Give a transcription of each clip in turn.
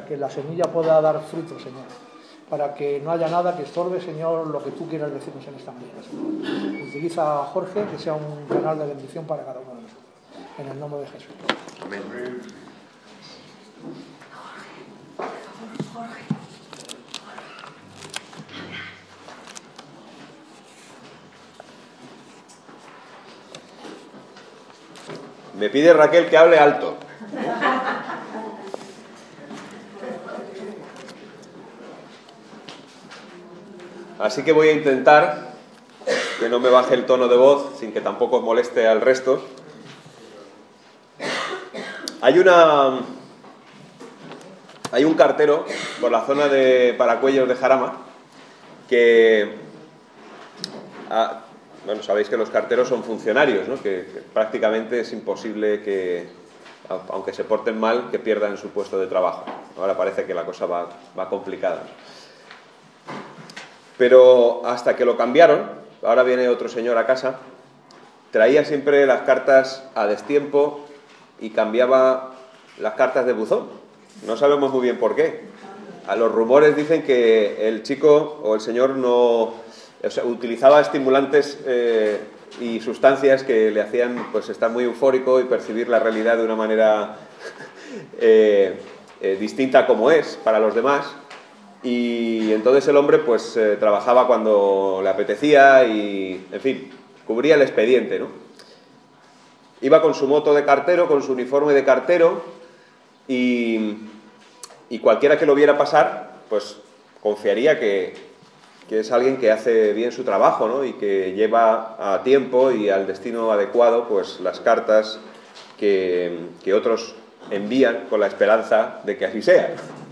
que la semilla pueda dar fruto, Señor, para que no haya nada que estorbe, Señor, lo que tú quieras decirnos en esta mañana, Señor. Utiliza a Jorge, que sea un canal de bendición para cada uno de nosotros. En el nombre de Jesús. Amén. Jorge. Me pide Raquel que hable alto. Así que voy a intentar que no me baje el tono de voz, sin que tampoco moleste al resto. Hay un cartero por la zona de Paracuellos de Jarama que... bueno, sabéis que los carteros son funcionarios, ¿no? Que prácticamente es imposible que, aunque se porten mal, que pierdan su puesto de trabajo. Ahora parece que la cosa va complicada. Pero hasta que lo cambiaron, ahora viene otro señor a casa, traía siempre las cartas a destiempo y cambiaba las cartas de buzón. No sabemos muy bien por qué. A los rumores dicen que el chico o el señor utilizaba estimulantes y sustancias que le hacían pues estar muy eufórico y percibir la realidad de una manera distinta como es para los demás, y entonces el hombre pues trabajaba cuando le apetecía y, en fin, cubría el expediente, ¿no? Iba con su moto de cartero, con su uniforme de cartero, y cualquiera que lo viera pasar pues confiaría que es alguien que hace bien su trabajo, ¿no? Y que lleva a tiempo y al destino adecuado pues las cartas que otros envían con la esperanza de que así sea.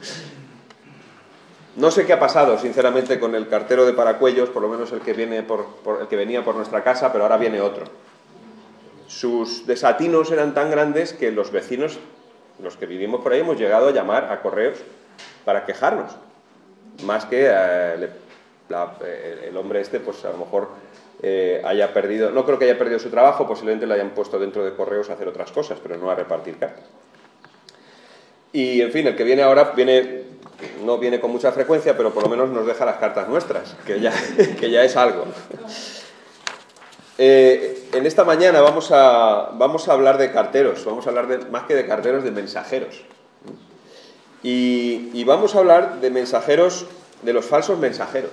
No sé qué ha pasado, sinceramente, con el cartero de Paracuellos, por lo menos el que venía por nuestra casa, pero ahora viene otro. Sus desatinos eran tan grandes que los vecinos, los que vivimos por ahí, hemos llegado a llamar a correos para quejarnos, más que el hombre este, pues a lo mejor haya perdido, no creo que haya perdido su trabajo, posiblemente lo hayan puesto dentro de correos a hacer otras cosas, pero no a repartir cartas. Y en fin, el que viene ahora no viene con mucha frecuencia, pero por lo menos nos deja las cartas nuestras, que ya es algo. En esta mañana vamos a hablar de carteros, vamos a hablar más que de carteros, de mensajeros. Y vamos a hablar de mensajeros, de los falsos mensajeros.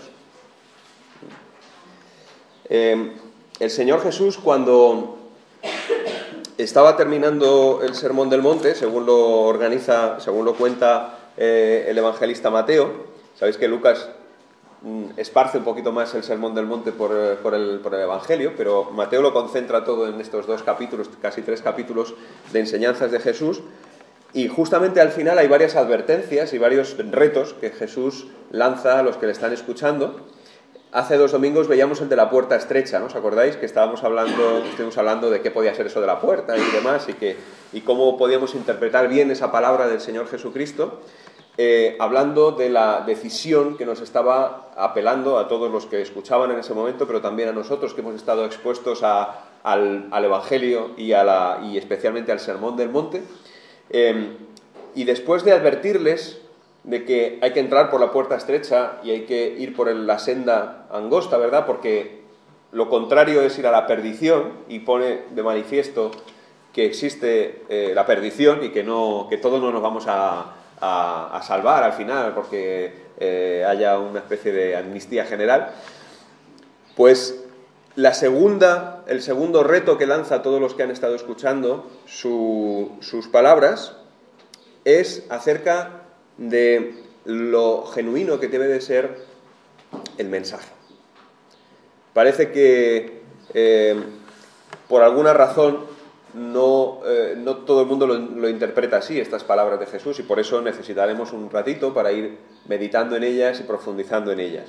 El Señor Jesús, cuando estaba terminando el Sermón del Monte, según lo cuenta el evangelista Mateo, sabéis que Lucas esparce un poquito más el Sermón del Monte por el Evangelio, pero Mateo lo concentra todo en estos 2 capítulos, casi 3 capítulos de enseñanzas de Jesús, y justamente al final hay varias advertencias y varios retos que Jesús lanza a los que le están escuchando. Hace 2 domingos veíamos el de la puerta estrecha, ¿no? ¿Os acordáis? Que estuvimos hablando de qué podía ser eso de la puerta y demás, y cómo podíamos interpretar bien esa palabra del Señor Jesucristo, hablando de la decisión que nos estaba apelando a todos los que escuchaban en ese momento, pero también a nosotros que hemos estado expuestos al Evangelio y especialmente al Sermón del Monte. Y después de advertirles de que hay que entrar por la puerta estrecha y hay que ir por la senda angosta, ¿verdad? Porque lo contrario es ir a la perdición, y pone de manifiesto que existe la perdición y que todos no nos vamos a salvar al final porque haya una especie de amnistía general. Pues el segundo reto que lanza a todos los que han estado escuchando sus palabras es acerca de lo genuino que debe de ser el mensaje. Parece que por alguna razón no todo el mundo lo interpreta así, estas palabras de Jesús, y por eso necesitaremos un ratito para ir meditando en ellas y profundizando en ellas.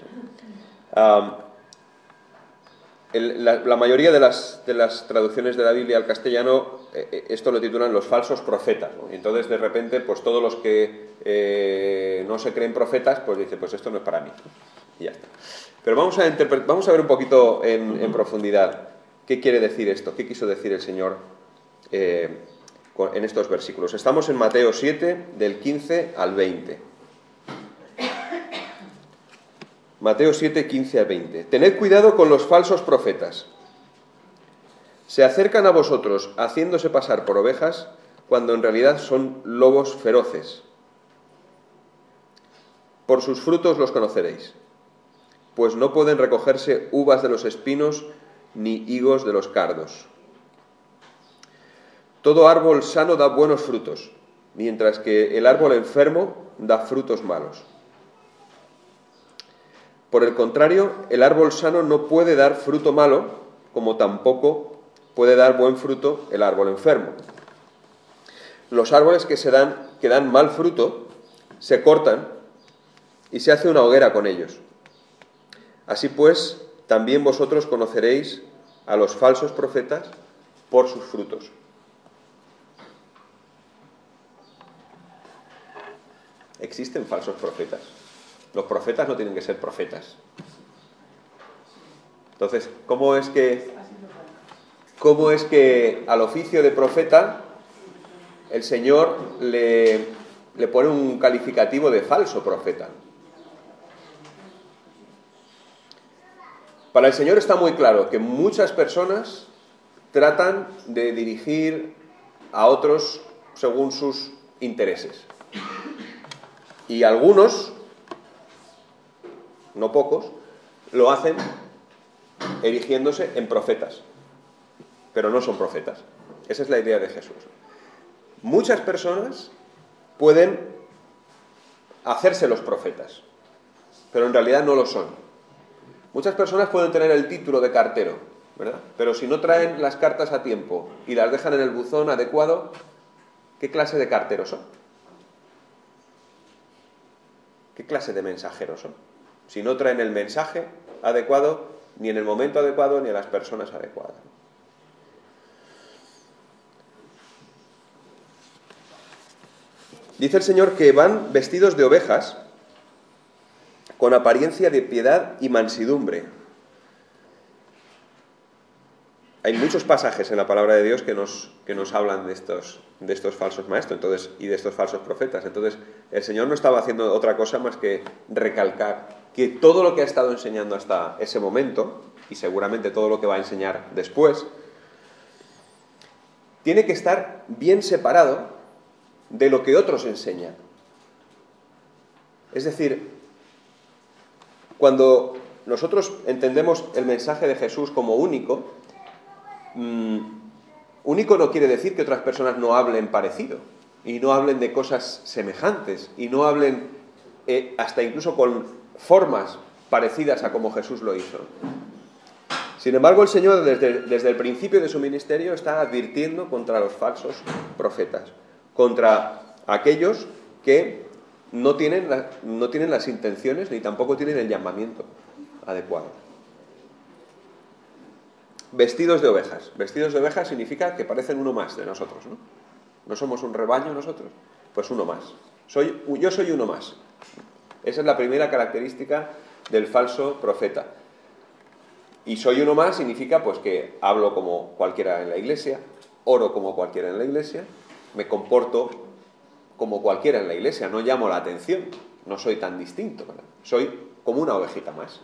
La mayoría de las traducciones de la Biblia al castellano esto lo titulan los falsos profetas, ¿no? Y entonces de repente pues todos los que no se creen profetas pues dicen pues esto no es para mí, ¿no? Y ya está. Pero vamos a ver un poquito en profundidad qué quiere decir esto, qué quiso decir el Señor en estos versículos. Estamos en Mateo 7, del 15 al 20. Mateo 7, 15 al 20. Tened cuidado con los falsos profetas. Se acercan a vosotros haciéndose pasar por ovejas, cuando en realidad son lobos feroces. Por sus frutos los conoceréis, pues no pueden recogerse uvas de los espinos ni higos de los cardos. Todo árbol sano da buenos frutos, mientras que el árbol enfermo da frutos malos. Por el contrario, el árbol sano no puede dar fruto malo, como tampoco puede dar buen fruto el árbol enfermo. Los árboles que dan mal fruto se cortan y se hace una hoguera con ellos. Así pues, también vosotros conoceréis a los falsos profetas por sus frutos. Existen falsos profetas. Los profetas no tienen que ser profetas. Entonces, ¿cómo es que al oficio de profeta el Señor le pone un calificativo de falso profeta? Para el Señor está muy claro que muchas personas tratan de dirigir a otros según sus intereses. Y algunos, no pocos, lo hacen erigiéndose en profetas, pero no son profetas. Esa es la idea de Jesús. Muchas personas pueden hacerse los profetas, pero en realidad no lo son. Muchas personas pueden tener el título de cartero, ¿verdad? Pero si no traen las cartas a tiempo y las dejan en el buzón adecuado, ¿qué clase de carteros son? ¿Qué clase de mensajeros son? Si no traen el mensaje adecuado, ni en el momento adecuado, ni a las personas adecuadas. Dice el Señor que van vestidos de ovejas, con apariencia de piedad y mansedumbre. Hay muchos pasajes en la palabra de Dios que nos hablan de estos falsos maestros y de estos falsos profetas. Entonces, el Señor no estaba haciendo otra cosa más que recalcar que todo lo que ha estado enseñando hasta ese momento, y seguramente todo lo que va a enseñar después, tiene que estar bien separado de lo que otros enseñan. Es decir, cuando nosotros entendemos el mensaje de Jesús como único, único no quiere decir que otras personas no hablen parecido, y no hablen de cosas semejantes, y no hablen hasta incluso con formas parecidas a como Jesús lo hizo. Sin embargo, el Señor desde el principio de su ministerio está advirtiendo contra los falsos profetas, contra aquellos que no tienen las intenciones ni tampoco tienen el llamamiento adecuado. Vestidos de ovejas. Vestidos de ovejas significa que parecen uno más de nosotros, ¿no? ¿No somos un rebaño nosotros? Pues uno más. Yo soy uno más. Esa es la primera característica del falso profeta. Y soy uno más significa pues que hablo como cualquiera en la iglesia, oro como cualquiera en la iglesia, me comporto como cualquiera en la iglesia, no llamo la atención, no soy tan distinto, ¿verdad? Soy como una ovejita más.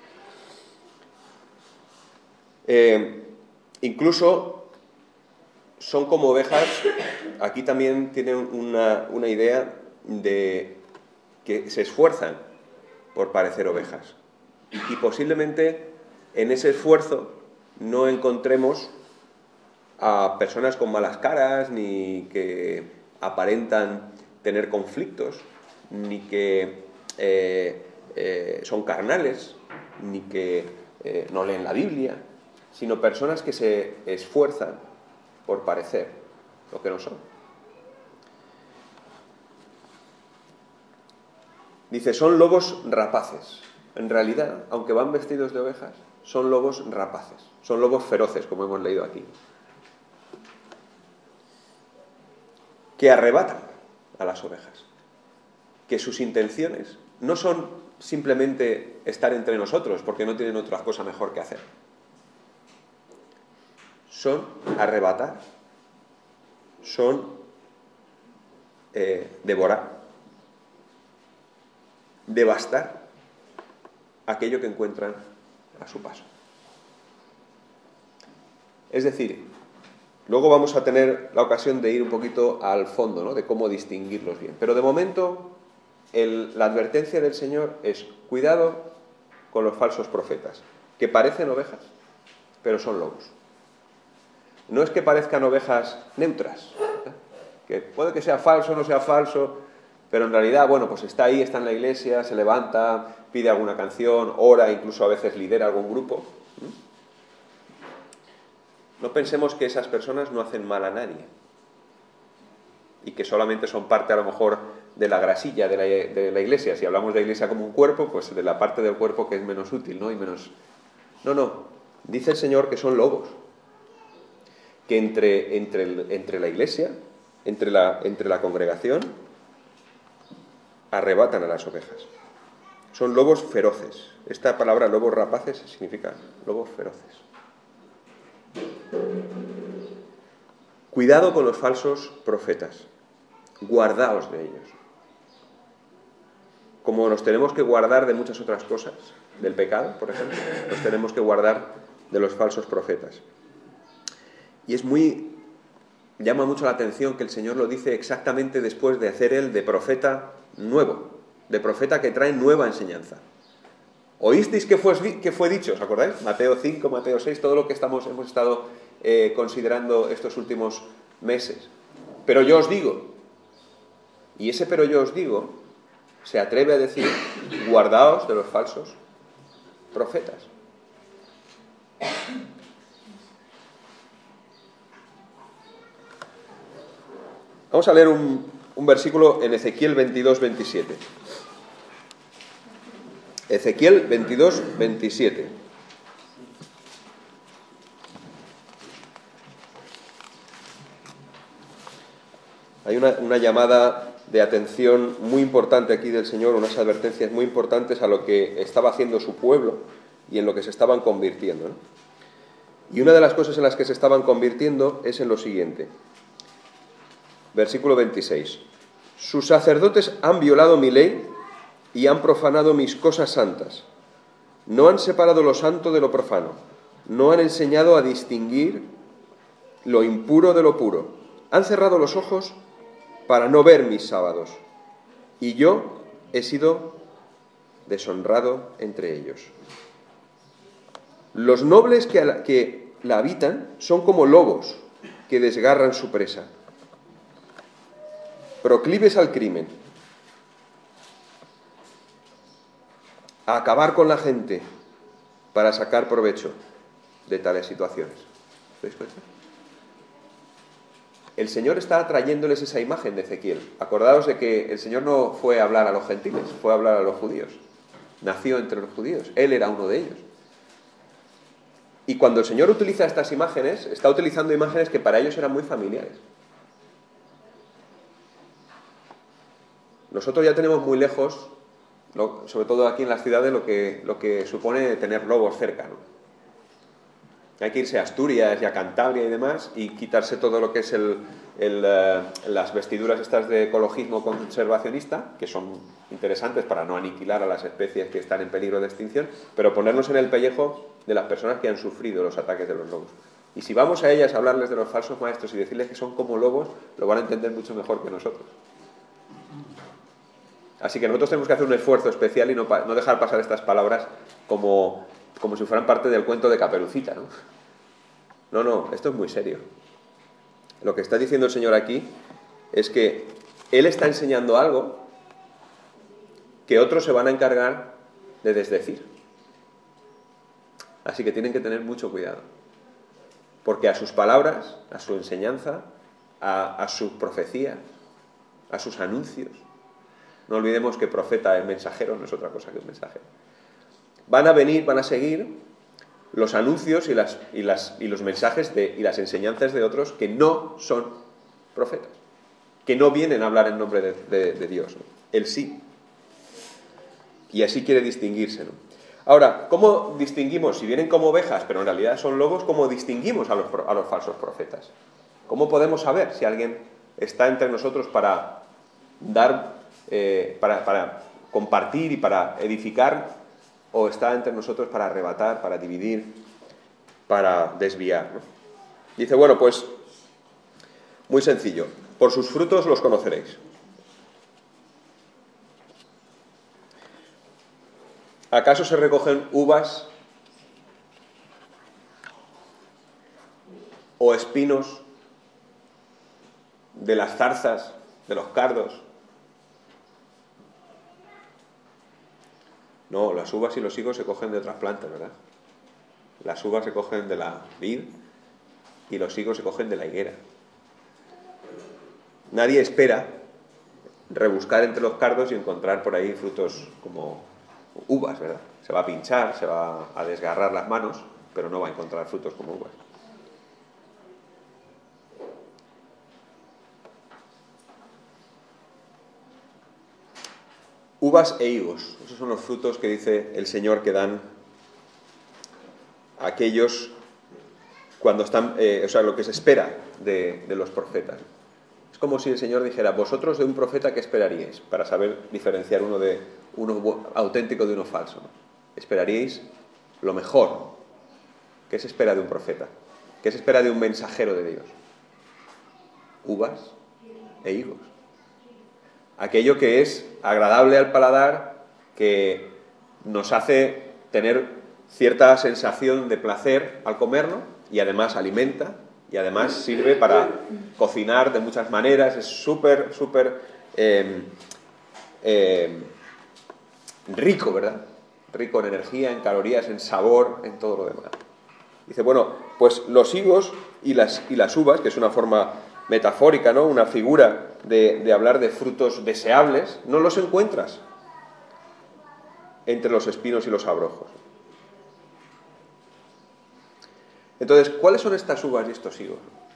Incluso son como ovejas, aquí también tienen una idea de que se esfuerzan por parecer ovejas. Y posiblemente en ese esfuerzo no encontremos a personas con malas caras, ni que aparentan tener conflictos, ni que son carnales, ni que no leen la Biblia, sino personas que se esfuerzan por parecer lo que no son. Dice, son lobos rapaces. En realidad, aunque van vestidos de ovejas, son lobos rapaces, son lobos feroces, como hemos leído aquí, que arrebatan a las ovejas, que sus intenciones no son simplemente estar entre nosotros porque no tienen otra cosa mejor que hacer, son arrebatar son devorar, devastar aquello que encuentran a su paso. Es decir, luego vamos a tener la ocasión de ir un poquito al fondo, ¿no?, de cómo distinguirlos bien. Pero de momento, la advertencia del Señor es: cuidado con los falsos profetas, que parecen ovejas, pero son lobos. No es que parezcan ovejas neutras, que puede que sea falso o no sea falso, pero en realidad, bueno, pues está ahí, está en la iglesia, se levanta, pide alguna canción, ora, incluso a veces lidera algún grupo. No pensemos que esas personas no hacen mal a nadie y que solamente son parte, a lo mejor, de la grasilla de la iglesia. Si hablamos de la iglesia como un cuerpo, pues de la parte del cuerpo que es menos útil, ¿no? No. Dice el Señor que son lobos, que entre la iglesia, entre la congregación, arrebatan a las ovejas. Son lobos feroces. Esta palabra lobos rapaces significa lobos feroces. Cuidado con los falsos profetas. Guardaos de ellos. Como nos tenemos que guardar de muchas otras cosas, del pecado, por ejemplo, nos tenemos que guardar de los falsos profetas. Y llama mucho la atención que el Señor lo dice exactamente después de hacer él de profeta nuevo, de profeta que trae nueva enseñanza. ¿Oísteis que fue dicho? ¿Os acordáis? Mateo 5, Mateo 6, todo lo que hemos estado considerando estos últimos meses. Pero yo os digo, y ese pero yo os digo se atreve a decir: guardaos de los falsos profetas. Vamos a leer un versículo en Ezequiel 22, 27. Ezequiel 22, 27. Hay una llamada de atención muy importante aquí del Señor, unas advertencias muy importantes a lo que estaba haciendo su pueblo y en lo que se estaban convirtiendo, ¿no? Y una de las cosas en las que se estaban convirtiendo es en lo siguiente. Versículo 26. Sus sacerdotes han violado mi ley y han profanado mis cosas santas. No han separado lo santo de lo profano. No han enseñado a distinguir lo impuro de lo puro. Han cerrado los ojos para no ver mis sábados. Y yo he sido deshonrado entre ellos. Los nobles que la habitan son como lobos que desgarran su presa. Proclives al crimen, a acabar con la gente para sacar provecho de tales situaciones. ¿Os dais cuenta? El Señor está trayéndoles esa imagen de Ezequiel. Acordaos de que el Señor no fue a hablar a los gentiles, fue a hablar a los judíos. Nació entre los judíos, Él era uno de ellos. Y cuando el Señor utiliza estas imágenes, está utilizando imágenes que para ellos eran muy familiares. Nosotros ya tenemos muy lejos, sobre todo aquí en las ciudades, lo que supone tener lobos cerca, ¿no? Hay que irse a Asturias y a Cantabria y demás y quitarse todo lo que es las vestiduras estas de ecologismo conservacionista, que son interesantes para no aniquilar a las especies que están en peligro de extinción, pero ponernos en el pellejo de las personas que han sufrido los ataques de los lobos. Y si vamos a ellas a hablarles de los falsos maestros y decirles que son como lobos, lo van a entender mucho mejor que nosotros. Así que nosotros tenemos que hacer un esfuerzo especial y no dejar pasar estas palabras como si fueran parte del cuento de Caperucita, ¿no? No, esto es muy serio. Lo que está diciendo el Señor aquí es que Él está enseñando algo que otros se van a encargar de desdecir. Así que tienen que tener mucho cuidado. Porque a sus palabras, a su enseñanza, a sus profecías, a sus anuncios, no olvidemos que profeta es mensajero, no es otra cosa que un mensajero. Van a seguir los anuncios y los mensajes y las enseñanzas de otros que no son profetas, que no vienen a hablar en nombre de Dios, ¿no? Él sí. Y así quiere distinguirse, ¿no? Ahora, ¿cómo distinguimos? Si vienen como ovejas, pero en realidad son lobos, ¿cómo distinguimos a los falsos profetas? ¿Cómo podemos saber si alguien está entre nosotros para dar, para compartir y para edificar, o está entre nosotros para arrebatar, para dividir, para desviar, ¿no? Dice, bueno, pues muy sencillo, por sus frutos los conoceréis. ¿Acaso se recogen uvas o espinos de las zarzas, de los cardos? No, las uvas y los higos se cogen de otras plantas, ¿verdad? Las uvas se cogen de la vid y los higos se cogen de la higuera. Nadie espera rebuscar entre los cardos y encontrar por ahí frutos como uvas, ¿verdad? Se va a pinchar, se va a desgarrar las manos, pero no va a encontrar frutos como uvas. Uvas e higos, esos son los frutos que dice el Señor que dan aquellos cuando están, lo que se espera de los profetas. Es como si el Señor dijera, vosotros de un profeta, ¿qué esperaríais? Para saber diferenciar uno auténtico de uno falso, ¿no? Esperaríais lo mejor. ¿Qué se espera de un profeta? ¿Qué se espera de un mensajero de Dios? Uvas e higos. Aquello que es agradable al paladar, que nos hace tener cierta sensación de placer al comerlo, y además alimenta, y además sirve para cocinar de muchas maneras, es súper rico, ¿verdad? Rico en energía, en calorías, en sabor, en todo lo demás. Dice, bueno, pues los higos y las uvas, que es una forma metafórica, ¿no? Una figura de hablar de frutos deseables, no los encuentras entre los espinos y los abrojos. Entonces, ¿cuáles son estas uvas y estos higos?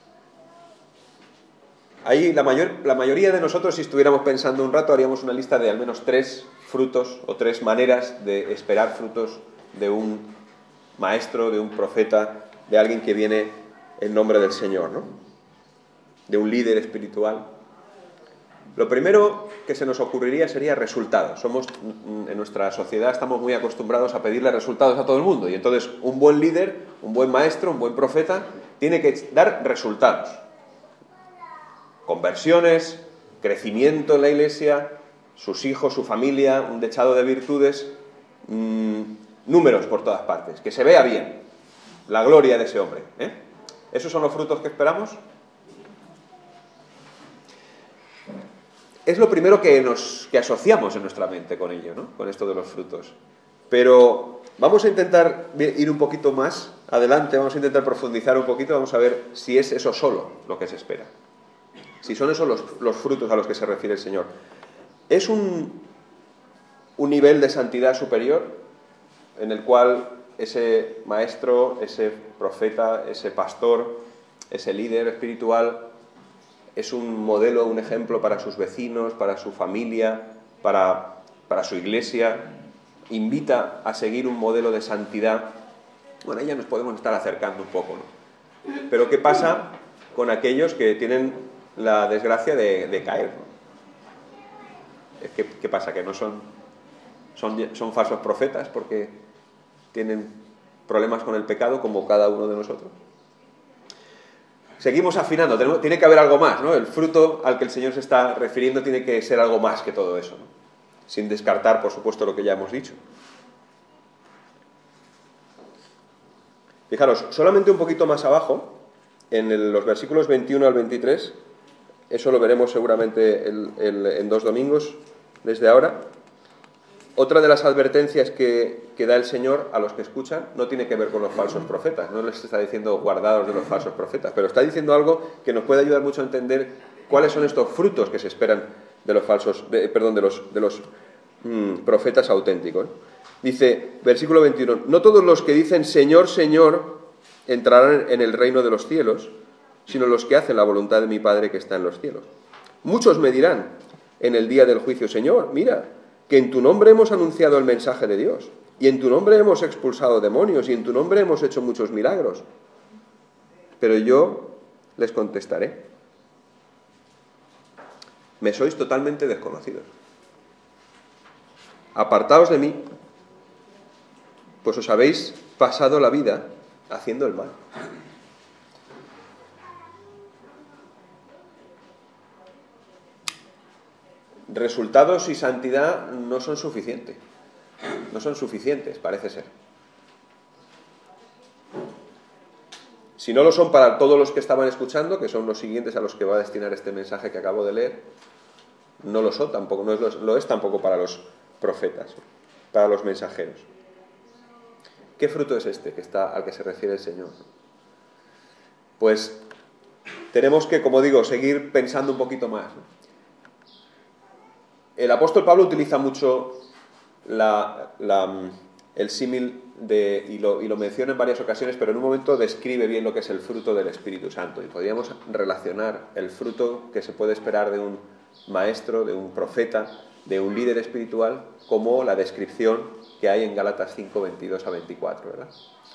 Ahí la mayoría de nosotros, si estuviéramos pensando un rato, haríamos una lista de al menos 3 frutos o 3 maneras de esperar frutos de un maestro, de un profeta, de alguien que viene en nombre del Señor, ¿no? De un líder espiritual. Lo primero que se nos ocurriría sería resultados. En nuestra sociedad estamos muy acostumbrados a pedirle resultados a todo el mundo, y entonces un buen líder, un buen maestro, un buen profeta tiene que dar resultados. Conversiones, crecimiento en la iglesia, sus hijos, su familia, un dechado de virtudes, números por todas partes, que se vea bien la gloria de ese hombre, ¿eh? ¿Esos son los frutos que esperamos? Es lo primero que asociamos en nuestra mente con ello, ¿no? Con esto de los frutos. Pero vamos a intentar ir un poquito más adelante, vamos a intentar profundizar un poquito, vamos a ver si es eso solo lo que se espera. Si son esos los frutos a los que se refiere el Señor. ¿Es un nivel de santidad superior en el cual ese maestro, ese profeta, ese pastor, ese líder espiritual es un modelo, un ejemplo para sus vecinos, para su familia, para su iglesia, invita a seguir un modelo de santidad? Bueno, ahí ya nos podemos estar acercando un poco, ¿no? Pero ¿qué pasa con aquellos que tienen la desgracia de caer, ¿no? ¿Qué pasa? ¿Que no son falsos profetas porque tienen problemas con el pecado como cada uno de nosotros? Seguimos afinando, tiene que haber algo más, ¿no? El fruto al que el Señor se está refiriendo tiene que ser algo más que todo eso, ¿no? Sin descartar, por supuesto, lo que ya hemos dicho. Fijaros, solamente un poquito más abajo, en los versículos 21 al 23, eso lo veremos seguramente en 2 domingos desde ahora. Otra de las advertencias que da el Señor a los que escuchan no tiene que ver con los falsos profetas. No les está diciendo guardaos de los falsos profetas, pero está diciendo algo que nos puede ayudar mucho a entender cuáles son estos frutos que se esperan de los profetas auténticos. Dice, versículo 21, no todos los que dicen Señor, Señor entrarán en el reino de los cielos, sino los que hacen la voluntad de mi Padre que está en los cielos. Muchos me dirán en el día del juicio, Señor, mira, que en tu nombre hemos anunciado el mensaje de Dios, y en tu nombre hemos expulsado demonios, y en tu nombre hemos hecho muchos milagros. Pero yo les contestaré: me sois totalmente desconocidos. Apartaos de mí, pues os habéis pasado la vida haciendo el mal. Resultados y santidad no son suficientes. No son suficientes, parece ser. Si no lo son para todos los que estaban escuchando, que son los siguientes a los que va a destinar este mensaje que acabo de leer, no lo son tampoco, no lo es tampoco para los profetas, para los mensajeros. ¿Qué fruto es este al que se refiere el Señor? Pues tenemos que, como digo, seguir pensando un poquito más, ¿no? El apóstol Pablo utiliza mucho el símil y lo menciona en varias ocasiones, pero en un momento describe bien lo que es el fruto del Espíritu Santo. Y podríamos relacionar el fruto que se puede esperar de un maestro, de un profeta, de un líder espiritual, como la descripción que hay en Gálatas 5, 22 a 24, ¿verdad?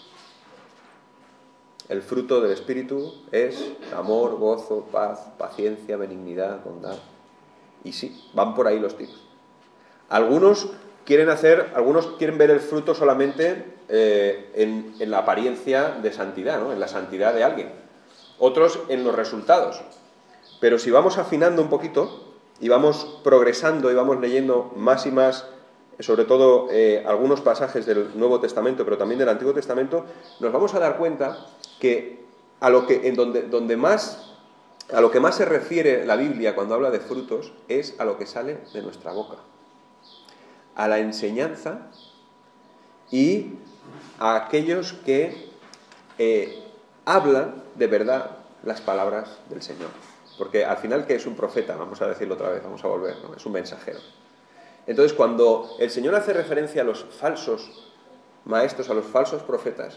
El fruto del Espíritu es amor, gozo, paz, paciencia, benignidad, bondad. Y sí, van por ahí los tiros. Algunos quieren ver el fruto solamente en la apariencia de santidad, ¿no? En la santidad de alguien. Otros en los resultados. Pero si vamos afinando un poquito y vamos progresando y vamos leyendo más y más, sobre todo algunos pasajes del Nuevo Testamento, pero también del Antiguo Testamento, nos vamos a dar cuenta que a lo que más se refiere la Biblia cuando habla de frutos es a lo que sale de nuestra boca, a la enseñanza y a aquellos que hablan de verdad las palabras del Señor. Porque al final, ¿qué es un profeta? Vamos a decirlo otra vez, vamos a volver, ¿no? Es un mensajero. Entonces, cuando el Señor hace referencia a los falsos maestros, a los falsos profetas,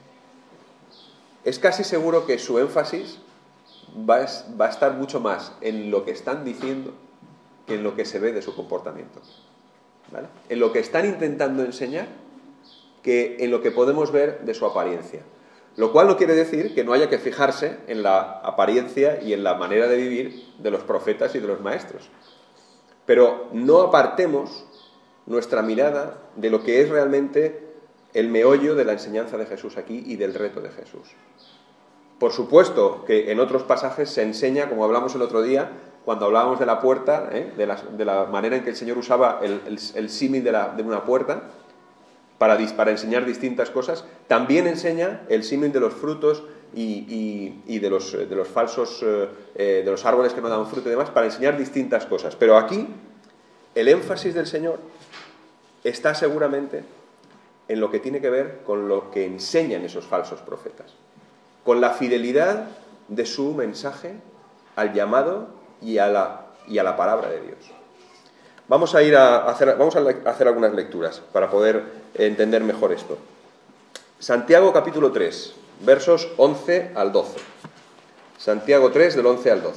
es casi seguro que su énfasis va a estar mucho más en lo que están diciendo que en lo que se ve de su comportamiento, ¿vale? En lo que están intentando enseñar que en lo que podemos ver de su apariencia. Lo cual no quiere decir que no haya que fijarse en la apariencia y en la manera de vivir de los profetas y de los maestros. Pero no apartemos nuestra mirada de lo que es realmente el meollo de la enseñanza de Jesús aquí y del reto de Jesús. Por supuesto que en otros pasajes se enseña, como hablamos el otro día, cuando hablábamos de la puerta, de la manera en que el Señor usaba el símil de una puerta para enseñar distintas cosas, también enseña el símil de los frutos y de los falsos, de los árboles que no dan fruto y demás, para enseñar distintas cosas. Pero aquí el énfasis del Señor está seguramente en lo que tiene que ver con lo que enseñan esos falsos profetas, con la fidelidad de su mensaje al llamado y a la palabra de Dios. Vamos a hacer algunas lecturas para poder entender mejor esto. Santiago capítulo 3, versos 11 al 12. Santiago 3, del 11 al 12.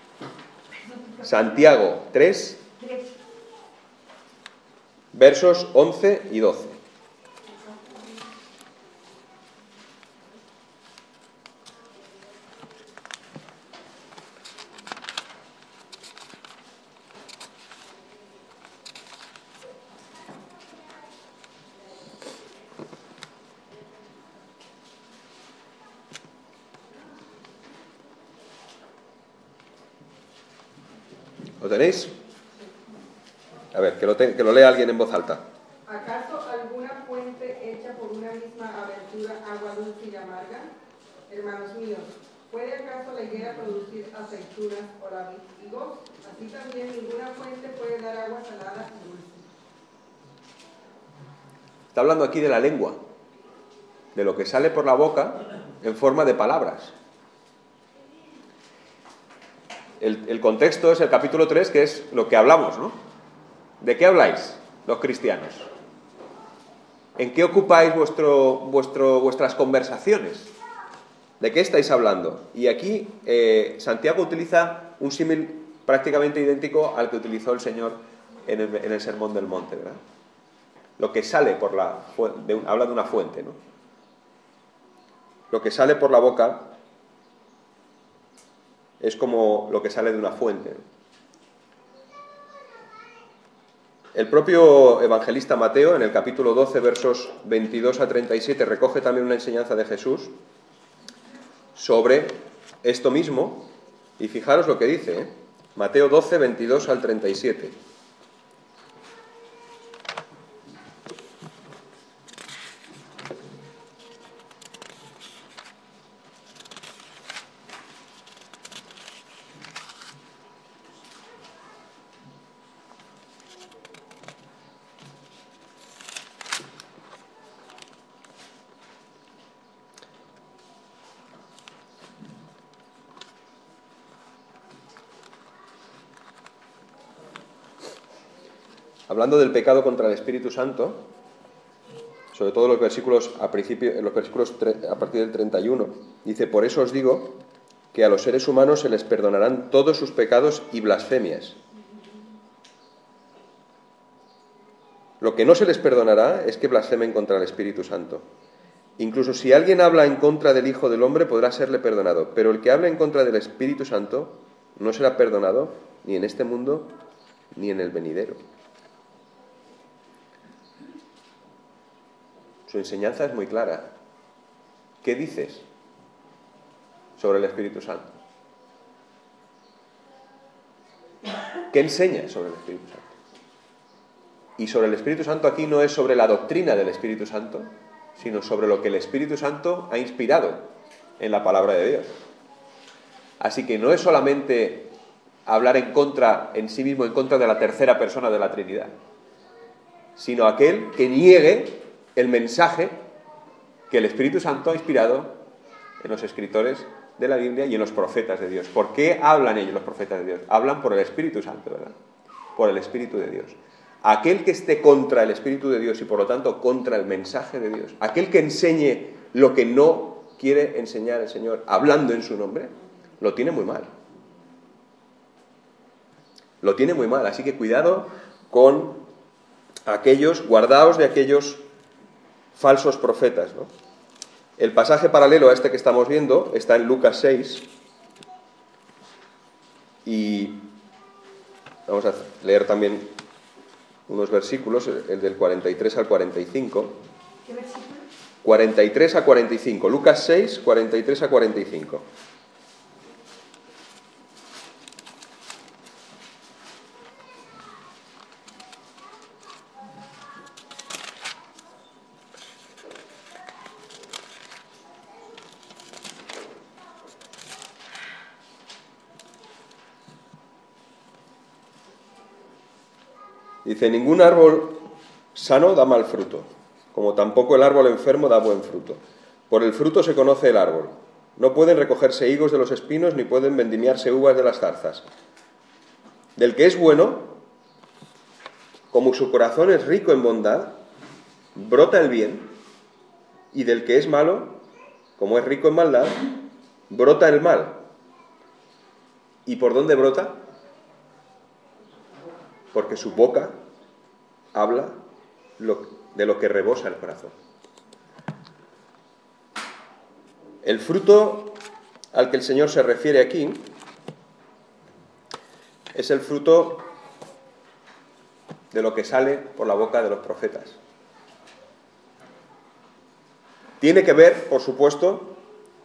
Santiago 3, versos 11 y 12. ¿Lo tenéis? A ver, que lo lea alguien en voz alta. ¿Acaso alguna fuente hecha por una misma abertura agua dulce y amarga? Hermanos míos, ¿puede acaso la higuera producir aceitunas o la vid higos? Así también ninguna fuente puede dar agua salada y dulce. Está hablando aquí de la lengua, de lo que sale por la boca en forma de palabras. El contexto es el capítulo 3, que es lo que hablamos, ¿no? ¿De qué habláis los cristianos? ¿En qué ocupáis vuestras conversaciones? ¿De qué estáis hablando? Y aquí Santiago utiliza un símil prácticamente idéntico al que utilizó el Señor en el Sermón del Monte, ¿verdad? Lo que sale por habla de una fuente, ¿no? Lo que sale por la boca es como lo que sale de una fuente. El propio evangelista Mateo, en el capítulo 12, versos 22 a 37, recoge también una enseñanza de Jesús sobre esto mismo, y fijaros lo que dice, ¿eh? Mateo 12, 22 al 37. Hablando del pecado contra el Espíritu Santo, sobre todo los versículos a partir del 31, dice: por eso os digo que a los seres humanos se les perdonarán todos sus pecados y blasfemias. Lo que no se les perdonará es que blasfemen contra el Espíritu Santo. Incluso si alguien habla en contra del Hijo del Hombre, podrá serle perdonado, pero el que habla en contra del Espíritu Santo no será perdonado ni en este mundo ni en el venidero. Su enseñanza es muy clara. ¿Qué dices sobre el Espíritu Santo? ¿Qué enseñas sobre el Espíritu Santo? Y sobre el Espíritu Santo aquí no es sobre la doctrina del Espíritu Santo, sino sobre lo que el Espíritu Santo ha inspirado en la palabra de Dios. Así que no es solamente hablar en sí mismo en contra de la tercera persona de la Trinidad, sino aquel que niegue el mensaje que el Espíritu Santo ha inspirado en los escritores de la Biblia y en los profetas de Dios. ¿Por qué hablan ellos, los profetas de Dios? Hablan por el Espíritu Santo, ¿verdad? Por el Espíritu de Dios. Aquel que esté contra el Espíritu de Dios y por lo tanto contra el mensaje de Dios, aquel que enseñe lo que no quiere enseñar el Señor hablando en su nombre, lo tiene muy mal. Lo tiene muy mal, así que cuidado con aquellos, guardaos de aquellos falsos profetas, ¿no? El pasaje paralelo a este que estamos viendo está en Lucas 6 y vamos a leer también unos versículos, el del 43 al 45. ¿Qué versículo? 43 a 45, Lucas 6, 43 a 45. Dice: ningún árbol sano da mal fruto, como tampoco el árbol enfermo da buen fruto. Por el fruto se conoce el árbol. No pueden recogerse higos de los espinos, ni pueden vendimiarse uvas de las zarzas. Del que es bueno, como su corazón es rico en bondad, brota el bien, y del que es malo, como es rico en maldad, brota el mal. ¿Y por dónde brota? Porque su boca habla de lo que rebosa el corazón. El fruto al que el Señor se refiere aquí es el fruto de lo que sale por la boca de los profetas. Tiene que ver, por supuesto,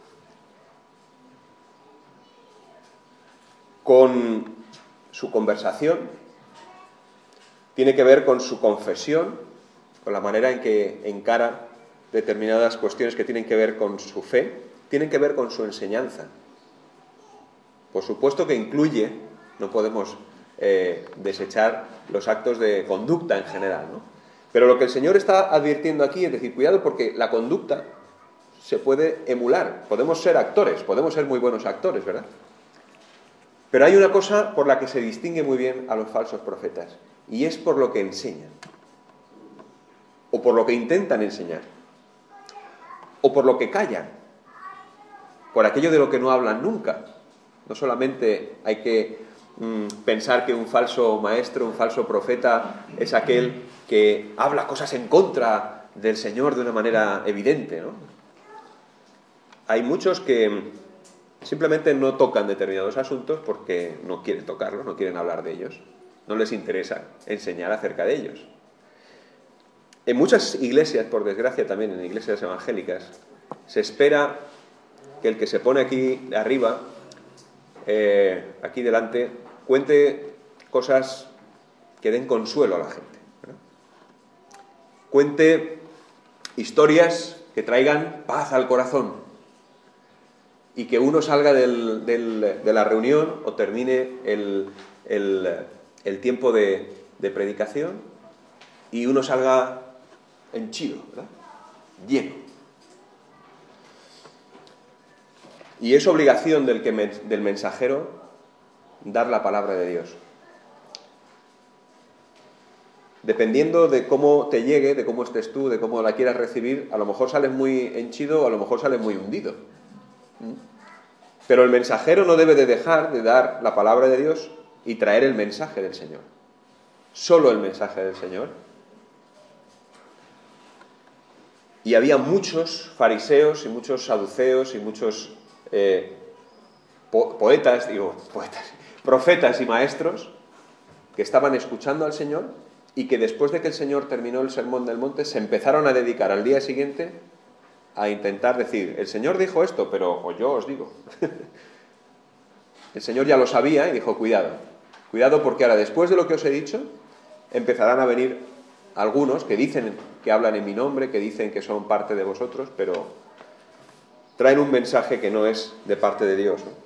con su conversación, tiene que ver con su confesión, con la manera en que encara determinadas cuestiones que tienen que ver con su fe, tienen que ver con su enseñanza. Por supuesto que incluye, no podemos desechar los actos de conducta en general, ¿no? Pero lo que el Señor está advirtiendo aquí es decir, cuidado, porque la conducta se puede emular, podemos ser actores, podemos ser muy buenos actores, ¿verdad? Pero hay una cosa por la que se distingue muy bien a los falsos profetas, y es por lo que enseñan, o por lo que intentan enseñar, o por lo que callan, por aquello de lo que no hablan nunca. No solamente hay que pensar que un falso maestro, un falso profeta es aquel que habla cosas en contra del Señor de una manera evidente, ¿no? Hay muchos que simplemente no tocan determinados asuntos porque no quieren tocarlos, no quieren hablar de ellos, no les interesa enseñar acerca de ellos. En muchas iglesias, por desgracia también en iglesias evangélicas, se espera que el que se pone aquí arriba, aquí delante, cuente cosas que den consuelo a la gente, ¿no? Cuente historias que traigan paz al corazón y que uno salga de la reunión o termine el tiempo de predicación y uno salga henchido, ¿verdad? Lleno. Y es obligación del mensajero dar la palabra de Dios. Dependiendo de cómo te llegue, de cómo estés tú, de cómo la quieras recibir, a lo mejor sales muy henchido o a lo mejor sales muy hundido. Pero el mensajero no debe de dejar de dar la palabra de Dios y traer el mensaje del Señor. Solo el mensaje del Señor. Y había muchos fariseos y muchos saduceos y muchos profetas y maestros que estaban escuchando al Señor y que después de que el Señor terminó el Sermón del Monte se empezaron a dedicar al día siguiente a intentar decir, el Señor dijo esto, pero o yo os digo. El Señor ya lo sabía y dijo, cuidado porque ahora después de lo que os he dicho empezarán a venir algunos que dicen que hablan en mi nombre, que dicen que son parte de vosotros, pero traen un mensaje que no es de parte de Dios, ¿no?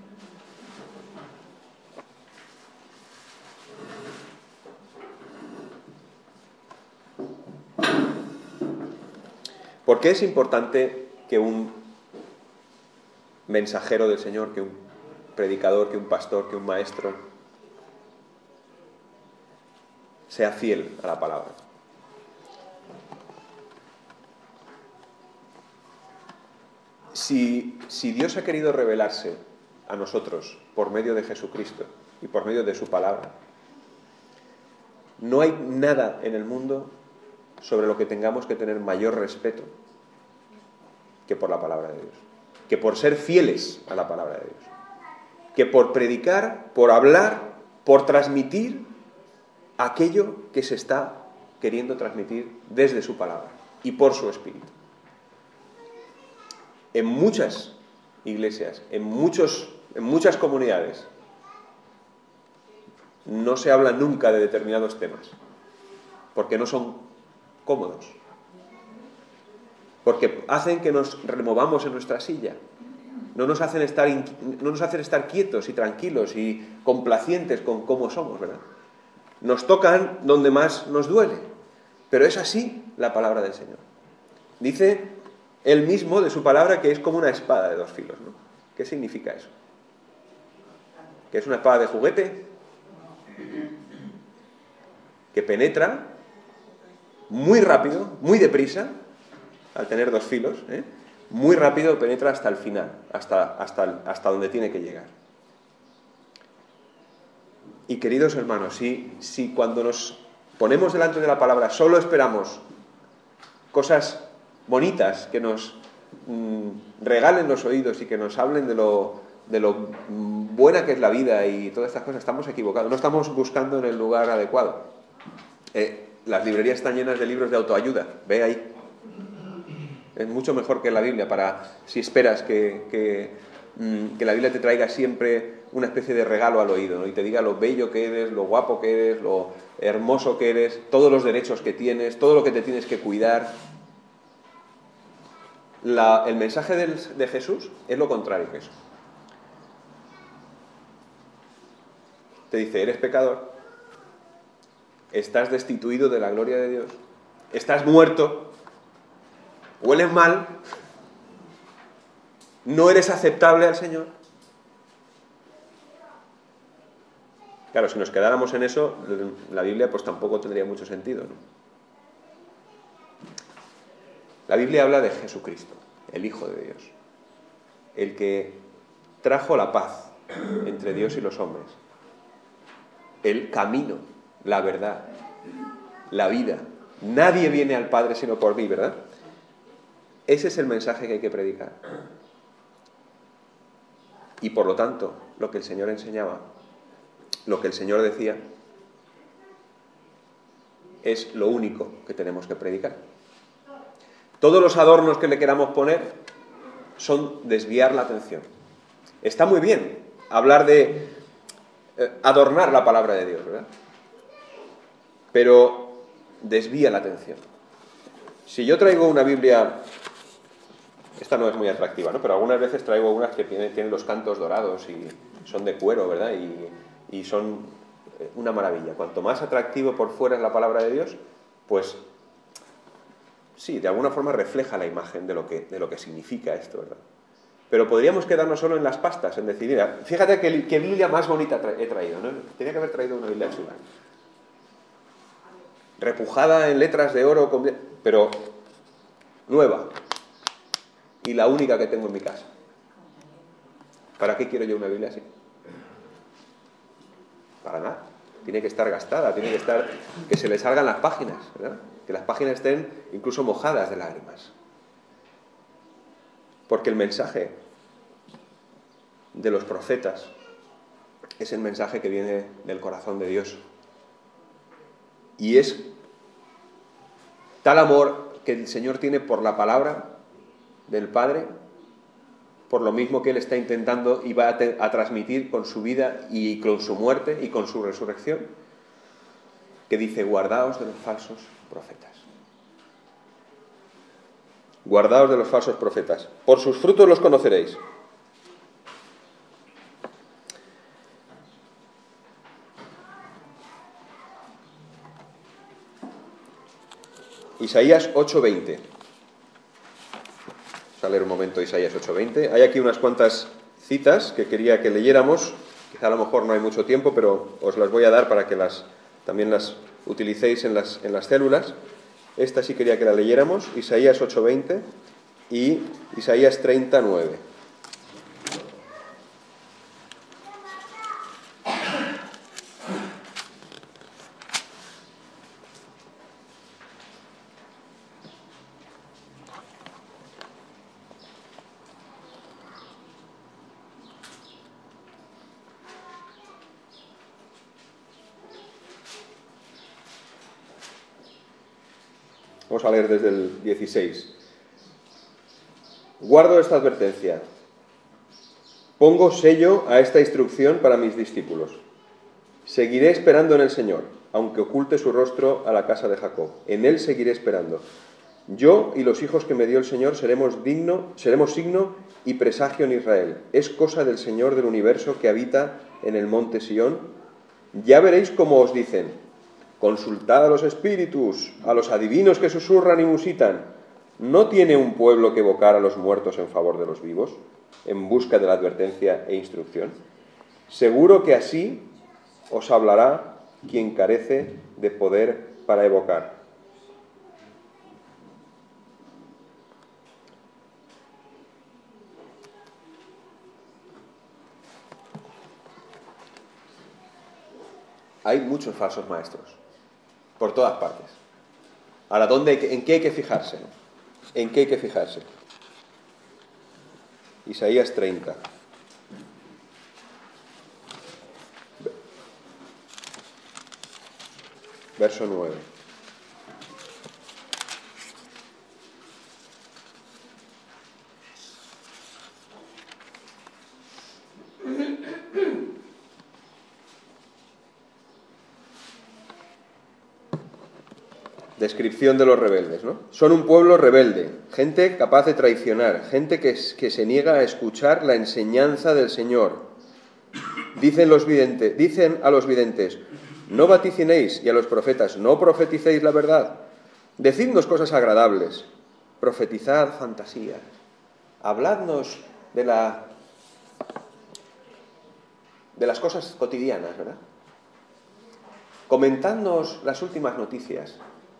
¿Por qué es importante que un mensajero del Señor, que un predicador, que un pastor, que un maestro sea fiel a la palabra? Si Dios ha querido revelarse a nosotros por medio de Jesucristo y por medio de su palabra, no hay nada en el mundo sobre lo que tengamos que tener mayor respeto que por la palabra de Dios, que por ser fieles a la palabra de Dios, que por predicar, por hablar, por transmitir aquello que se está queriendo transmitir desde su palabra y por su Espíritu. En muchas iglesias, en muchas comunidades, no se habla nunca de determinados temas, porque no son cómodos, porque hacen que nos removamos en nuestra silla, no nos hacen estar quietos y tranquilos y complacientes con cómo somos, ¿verdad? Nos tocan donde más nos duele, pero es así la palabra del Señor. Dice él mismo de su palabra que es como una espada de dos filos, ¿no? ¿Qué significa eso? ¿Que es una espada de juguete? Que penetra muy rápido, muy deprisa, al tener dos filos, muy rápido penetra hasta el final, hasta donde tiene que llegar. Y queridos hermanos, si cuando nos ponemos delante de la palabra solo esperamos cosas bonitas que nos regalen los oídos y que nos hablen de lo buena que es la vida y todas estas cosas, estamos equivocados, no estamos buscando en el lugar adecuado. Las librerías están llenas de libros de autoayuda, ve ahí. Es mucho mejor que la Biblia si esperas que la Biblia te traiga siempre una especie de regalo al oído, ¿no? Y te diga lo bello que eres, lo guapo que eres, lo hermoso que eres, todos los derechos que tienes, todo lo que te tienes que cuidar. El mensaje de Jesús es lo contrario que eso. Te dice, eres pecador, estás destituido de la gloria de Dios, estás muerto, hueles mal, no eres aceptable al Señor. Claro, si nos quedáramos en eso, la Biblia pues tampoco tendría mucho sentido, ¿no? La Biblia habla de Jesucristo, el Hijo de Dios, el que trajo la paz entre Dios y los hombres, el camino, la verdad, la vida. Nadie viene al Padre sino por mí, ¿verdad? Ese es el mensaje que hay que predicar. Y por lo tanto, lo que el Señor enseñaba, lo que el Señor decía, es lo único que tenemos que predicar. Todos los adornos que le queramos poner son desviar la atención. Está muy bien hablar de adornar la palabra de Dios, ¿verdad? Pero desvía la atención. Si yo traigo una Biblia, esta no es muy atractiva, ¿no? Pero algunas veces traigo unas que tienen los cantos dorados y son de cuero, ¿verdad? Y son una maravilla. Cuanto más atractivo por fuera es la palabra de Dios, pues sí, de alguna forma refleja la imagen de lo que significa esto, ¿verdad? Pero podríamos quedarnos solo en las pastas, en decir, mira, fíjate qué Biblia más bonita he traído, ¿no? Tenía que haber traído una Biblia chula. Repujada en letras de oro, pero nueva. Y la única que tengo en mi casa. ¿Para qué quiero yo una Biblia así? Para nada. Tiene que estar gastada, tiene que estar, que se le salgan las páginas, ¿verdad? Que las páginas estén incluso mojadas de lágrimas. Porque el mensaje de los profetas es el mensaje que viene del corazón de Dios. Y es tal amor que el Señor tiene por la palabra del Padre, por lo mismo que Él está intentando y va a transmitir con su vida y con su muerte y con su resurrección, que dice, guardaos de los falsos profetas. Guardaos de los falsos profetas. Por sus frutos los conoceréis. Isaías 8:20. Vamos a leer un momento Isaías 8:20. Hay aquí unas cuantas citas que quería que leyéramos. Quizá a lo mejor no hay mucho tiempo, pero os las voy a dar para que también las utilicéis en las células. Esta sí quería que la leyéramos, Isaías 8:20 y Isaías 30:9. Vamos a leer desde el 16. Guardo esta advertencia. Pongo sello a esta instrucción para mis discípulos. Seguiré esperando en el Señor, aunque oculte su rostro a la casa de Jacob. En Él seguiré esperando. Yo y los hijos que me dio el Señor seremos signo y presagio en Israel. Es cosa del Señor del universo que habita en el monte Sión. Ya veréis cómo os dicen. Consultad a los espíritus, a los adivinos que susurran y musitan. ¿No tiene un pueblo que evocar a los muertos en favor de los vivos, en busca de la advertencia e instrucción? Seguro que así os hablará quien carece de poder para evocar. Hay muchos falsos maestros, por todas partes. Ahora, ¿en qué hay que fijarse? ¿En qué hay que fijarse? Isaías 30. Verso 9. Descripción de los rebeldes, ¿no? Son un pueblo rebelde, gente capaz de traicionar, gente que se niega a escuchar la enseñanza del Señor. Dicen a los videntes, no vaticinéis, y a los profetas, no profeticéis la verdad. Decidnos cosas agradables, profetizad fantasías, habladnos de las cosas cotidianas, ¿verdad? Comentadnos las últimas noticias.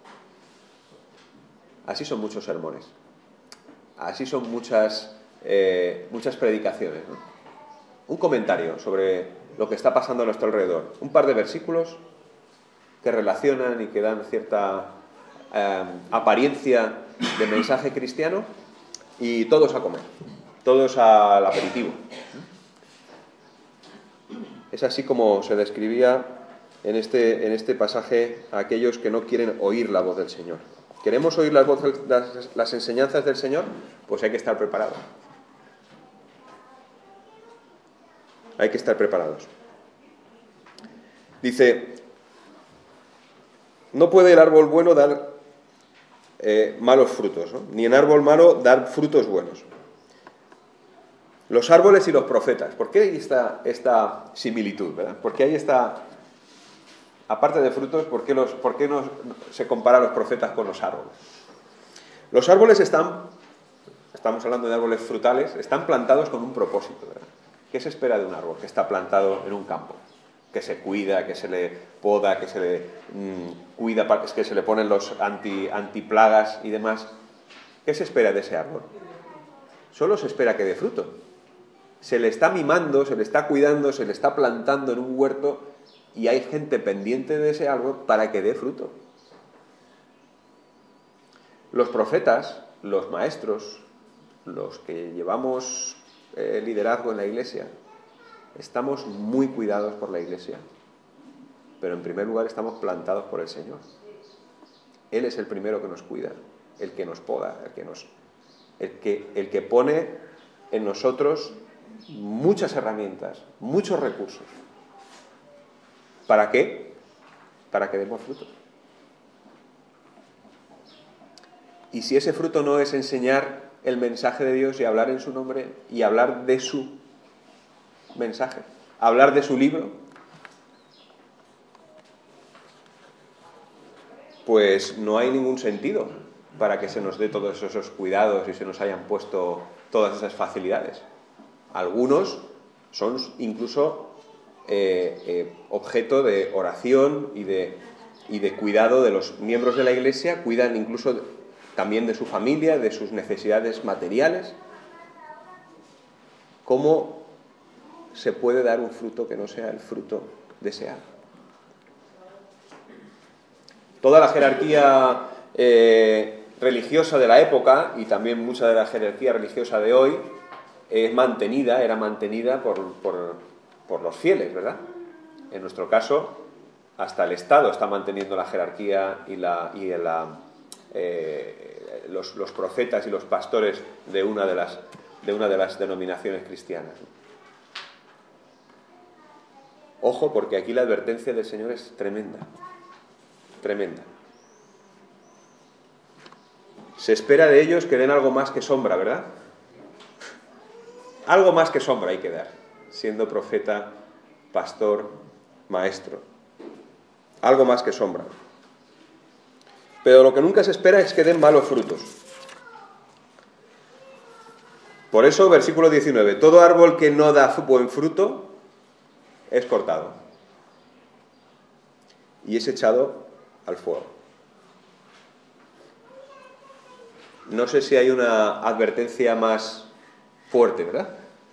Así son muchos sermones, así son muchas predicaciones, ¿no? Un comentario sobre lo que está pasando a nuestro alrededor, un par de versículos que relacionan y que dan cierta apariencia de mensaje cristiano y todos a comer, todos al aperitivo. Es así como se describía en este pasaje a aquellos que no quieren oír la voz del Señor. ¿Queremos oír las enseñanzas del Señor? Pues hay que estar preparados. Hay que estar preparados. Dice, no puede el árbol bueno dar malos frutos, ¿no? Ni en árbol malo dar frutos buenos. Los árboles y los profetas. ¿Por qué hay esta similitud, verdad? ¿Por qué hay esta... Aparte de frutos, ¿por qué no se compara a los profetas con los árboles? Los árboles estamos hablando de árboles frutales, están plantados con un propósito, ¿verdad? ¿Qué se espera de un árbol que está plantado en un campo? Que se cuida, que se le poda, que se le cuida, que se le ponen los antiplagas y demás. ¿Qué se espera de ese árbol? Solo se espera que dé fruto. Se le está mimando, se le está cuidando, se le está plantando en un huerto y hay gente pendiente de ese árbol para que dé fruto. Los profetas, los maestros, los que llevamos liderazgo en la Iglesia, estamos muy cuidados por la Iglesia, pero en primer lugar estamos plantados por el Señor. Él es el primero que nos cuida, el que nos poda, el que pone en nosotros muchas herramientas, muchos recursos. ¿Para qué? Para que demos fruto. Y si ese fruto no es enseñar el mensaje de Dios y hablar en su nombre y hablar de su mensaje, hablar de su libro, pues no hay ningún sentido para que se nos dé todos esos cuidados y se nos hayan puesto todas esas facilidades. Algunos son incluso objeto de oración y de cuidado de los miembros de la Iglesia, cuidan incluso también de su familia, de sus necesidades materiales. ¿Cómo se puede dar un fruto que no sea el fruto deseado? Toda la jerarquía religiosa de la época y también mucha de la jerarquía religiosa de hoy era mantenida por los fieles, ¿verdad? En nuestro caso, hasta el Estado está manteniendo la jerarquía y los profetas y los pastores de una de las denominaciones cristianas. Ojo, porque aquí la advertencia del Señor es tremenda. Tremenda. Se espera de ellos que den algo más que sombra, ¿verdad? Algo más que sombra hay que dar, siendo profeta, pastor, maestro. Algo más que sombra. Pero lo que nunca se espera es que den malos frutos. Por eso, versículo 19, todo árbol que no da buen fruto es cortado y es echado al fuego. No sé si hay una advertencia más fuerte, ¿verdad?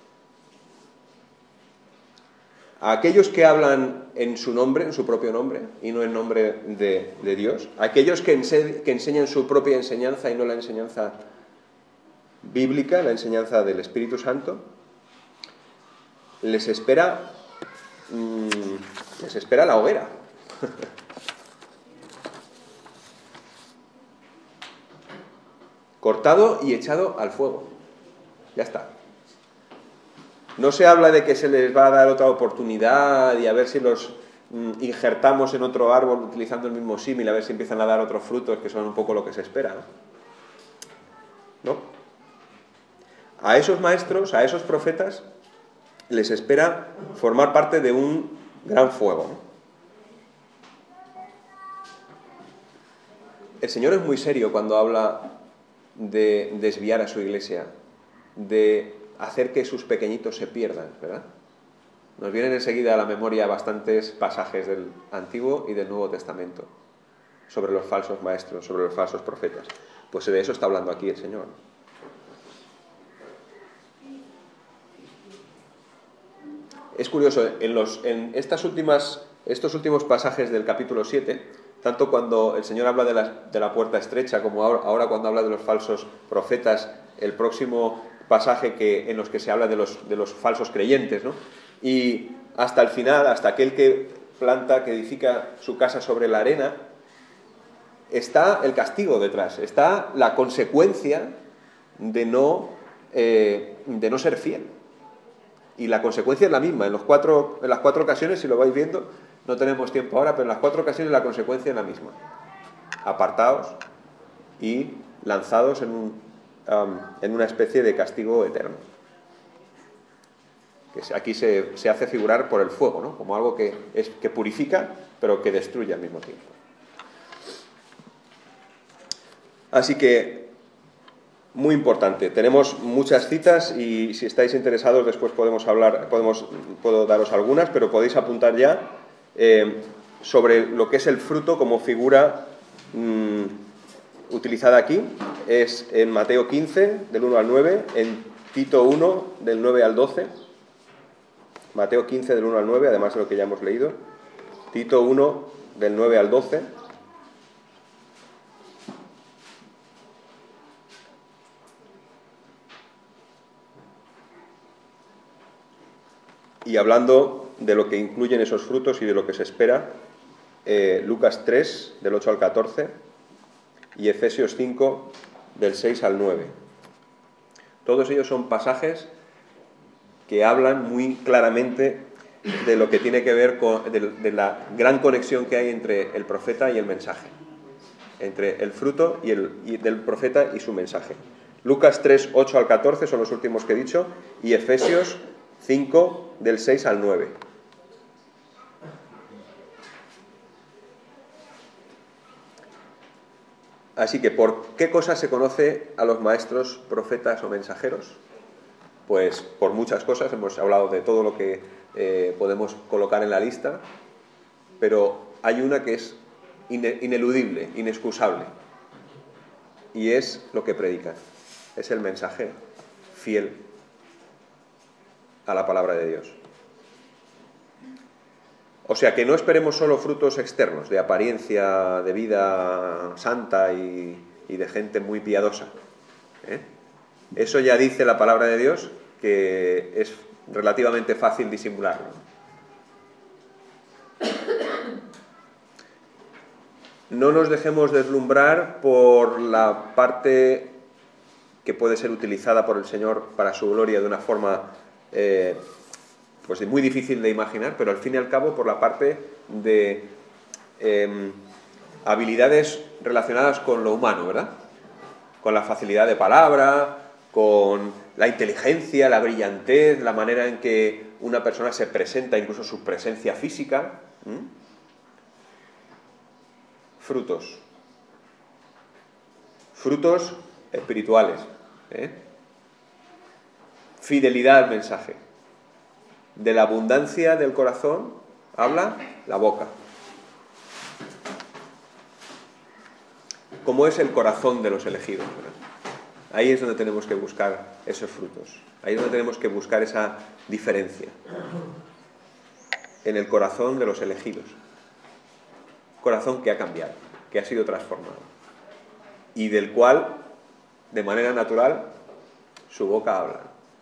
A aquellos que hablan en su nombre, en su propio nombre, y no en nombre de Dios, a aquellos que enseñan su propia enseñanza y no la enseñanza bíblica, la enseñanza del Espíritu Santo, les espera la hoguera. Cortado y echado al fuego. Ya está. No se habla de que se les va a dar otra oportunidad y a ver si los injertamos en otro árbol utilizando el mismo símil, a ver si empiezan a dar otros frutos que son un poco lo que se espera, ¿no? A esos maestros, a esos profetas, les espera formar parte de un gran fuego, ¿no? El Señor es muy serio cuando habla de desviar a su iglesia, de hacer que sus pequeñitos se pierdan, ¿verdad? Nos vienen enseguida a la memoria bastantes pasajes del Antiguo y del Nuevo Testamento sobre los falsos maestros, sobre los falsos profetas. Pues de eso está hablando aquí el Señor. Es curioso, en estos últimos pasajes del capítulo 7, tanto cuando el Señor habla de la puerta estrecha, como ahora cuando habla de los falsos profetas, el próximo pasaje en los que se habla de los falsos creyentes, ¿no? Y hasta el final, hasta aquel que planta, que edifica su casa sobre la arena, está el castigo detrás, está la consecuencia de no ser fiel. Y la consecuencia es la misma. En las cuatro ocasiones, si lo vais viendo, no tenemos tiempo ahora, pero en las 4 ocasiones la consecuencia es la misma. Apartaos y lanzados en una especie de castigo eterno. Que aquí se hace figurar por el fuego, ¿no? Como algo que purifica, pero que destruye al mismo tiempo. Así que, muy importante. Tenemos muchas citas y si estáis interesados después puedo daros algunas, pero podéis apuntar ya sobre lo que es el fruto como figura utilizada aquí. Es en Mateo 15, del 1 al 9, en Tito 1, del 9 al 12. Mateo 15, del 1 al 9, además de lo que ya hemos leído. Tito 1, del 9 al 12. Y hablando de lo que incluyen esos frutos y de lo que se espera, Lucas 3, del 8 al 14, y Efesios 5, del 6 al 9. Todos ellos son pasajes que hablan muy claramente de lo que tiene que ver de la gran conexión que hay entre el profeta y el mensaje, entre el fruto y del profeta y su mensaje. Lucas 3, 8 al 14 son los últimos que he dicho, y Efesios 5, del 6 al 9. Así que, ¿por qué cosas se conoce a los maestros, profetas o mensajeros? Pues por muchas cosas. Hemos hablado de todo lo que podemos colocar en la lista, pero hay una que es ineludible, inexcusable, y es lo que predican. Es el mensaje fiel a la palabra de Dios. O sea, que no esperemos solo frutos externos, de apariencia, de vida santa y de gente muy piadosa. Eso ya dice la palabra de Dios, que es relativamente fácil disimularlo. No nos dejemos deslumbrar por la parte que puede ser utilizada por el Señor para su gloria de una forma pues muy difícil de imaginar, pero al fin y al cabo por la parte de habilidades relacionadas con lo humano, ¿verdad? Con la facilidad de palabra, con la inteligencia, la brillantez, la manera en que una persona se presenta, incluso su presencia física. Frutos espirituales, fidelidad al mensaje. De la abundancia del corazón habla la boca. ¿Cómo es el corazón de los elegidos? ¿Verdad? Ahí es donde tenemos que buscar esos frutos. Ahí es donde tenemos que buscar esa diferencia. En el corazón de los elegidos. Corazón que ha cambiado, que ha sido transformado. Y del cual, de manera natural, su boca habla.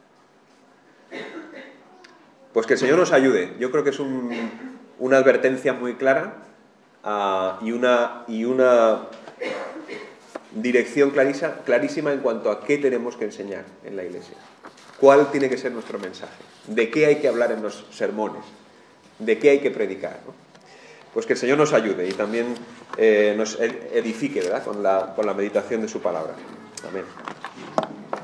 Pues que el Señor nos ayude. Yo creo que es una advertencia muy clara y una dirección clarísima en cuanto a qué tenemos que enseñar en la Iglesia. ¿Cuál tiene que ser nuestro mensaje? ¿De qué hay que hablar en los sermones? ¿De qué hay que predicar? ¿No? Pues que el Señor nos ayude y también nos edifique, ¿verdad? Con la meditación de su palabra. Amén.